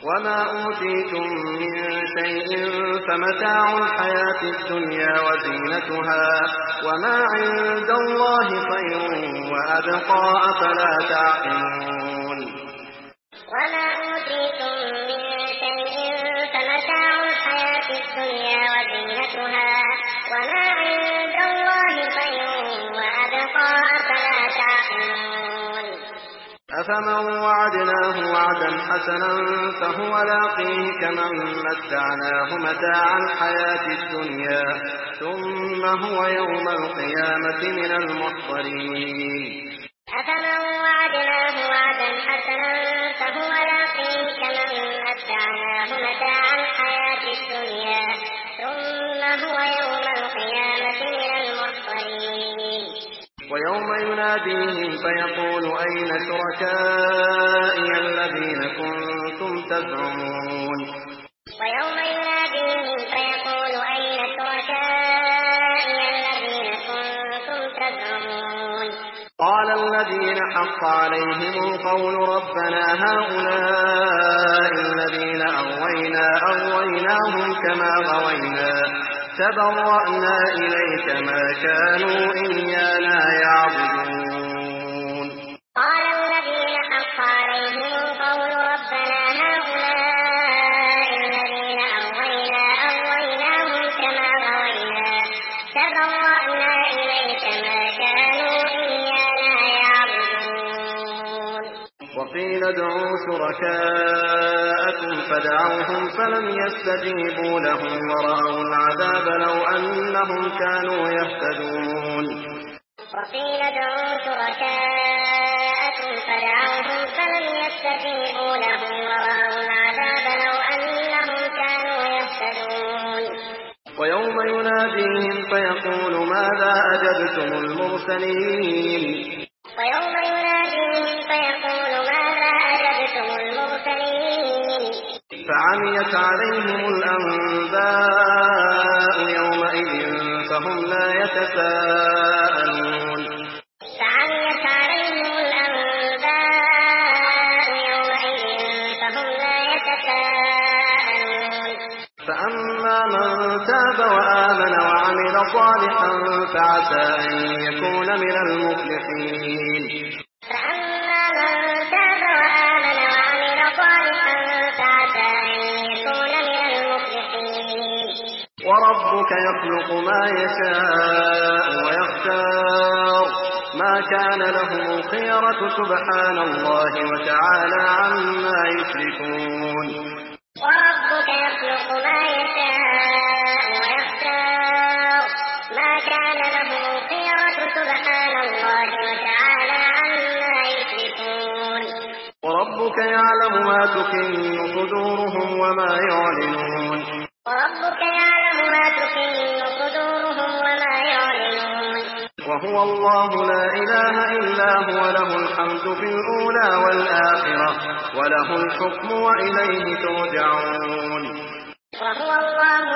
وما أوتيتم من شيء فمتاع الحياة الدنيا وزينتها وما عند الله خير وأبقى أفلا تعقلون وما أوتيتم من شيء فمتاع الحياة الدنيا وزينتها وما عند الله خير وأبقى أفلا تعقلون أفمن وعدناه وعدا حسنا فهو لاقيه كمن متعناه متاع الحياة الدنيا ثم هو يوم القيامة من المحضرين أفمن وعدناه وعدا حسنا فهو لاقيه كمن متعناه متاع الحياة الدنيا ثم هو يوم القيامة من المحضرين ويوم يناديهم فيقول أين شركائي الذين كنتم تزعمون ويوم يناديهم فيقول أين شركائي الذين كنتم تزعمون قال الذين حق عليهم القول ربنا هؤلاء الذين أغويناهم كما غوينا تبرأنا إليك ما كانوا إيانا يعبدون قال الذين حق عليهم القول ربنا هؤلاء الذين أغويناهم كما غوينا تبرأنا إليك ما كانوا إيانا يعبدون وقيل ادعوا شركاءكم فدعوهم فلم يستجيبوا لهم ورأوا العذاب لو أنهم كانوا يهتدون وقيل ادعوا شركاءكم فدعوهم فلم يستجيبوا لهم ورأوا العذاب لو أنهم كانوا يهتدون ويوم يناديهم فيقول ماذا أجبتم المرسلين ويوم يناديهم فيقول ماذا أجبتم المرسلين فعميت عليهم الأنباء يومئذ فهم لا يتساءلون فعميت عليهم الأنباء يومئذ فهم لا يتساءلون فأما من تاب وآمن وعمل صالحا فعسى أن يكون من المفلحين فأما من تاب وآمن وعمل صالحا فعسى أن يكون من المفلحين وربك يخلق ما يشاء ويختار ما كان لهم الخيرة سبحان الله وتعالى عما يشركون وربك يخلق ما يشاء ويختار ما كان لهم الخيرة سبحان الله وتعالى عما يشركون وربك يعلم ما تكن صدورهم وما يعلنون وربك يعلم ما تكن صدورهم وما يعلنون وهو الله لا إله إلا هو له الحمد في الأولى والآخرة وله الحكم وإليه ترجعون وهو الله